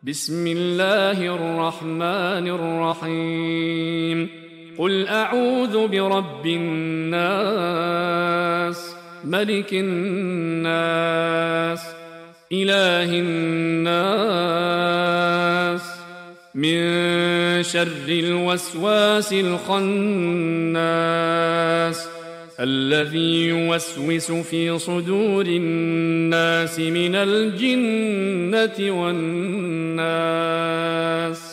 بسم الله الرحمن الرحيم قل أعوذ برب الناس ملك الناس إله الناس من شر الوسواس الخناس الذي يوسوس في صدور الناس من الجنة والناس.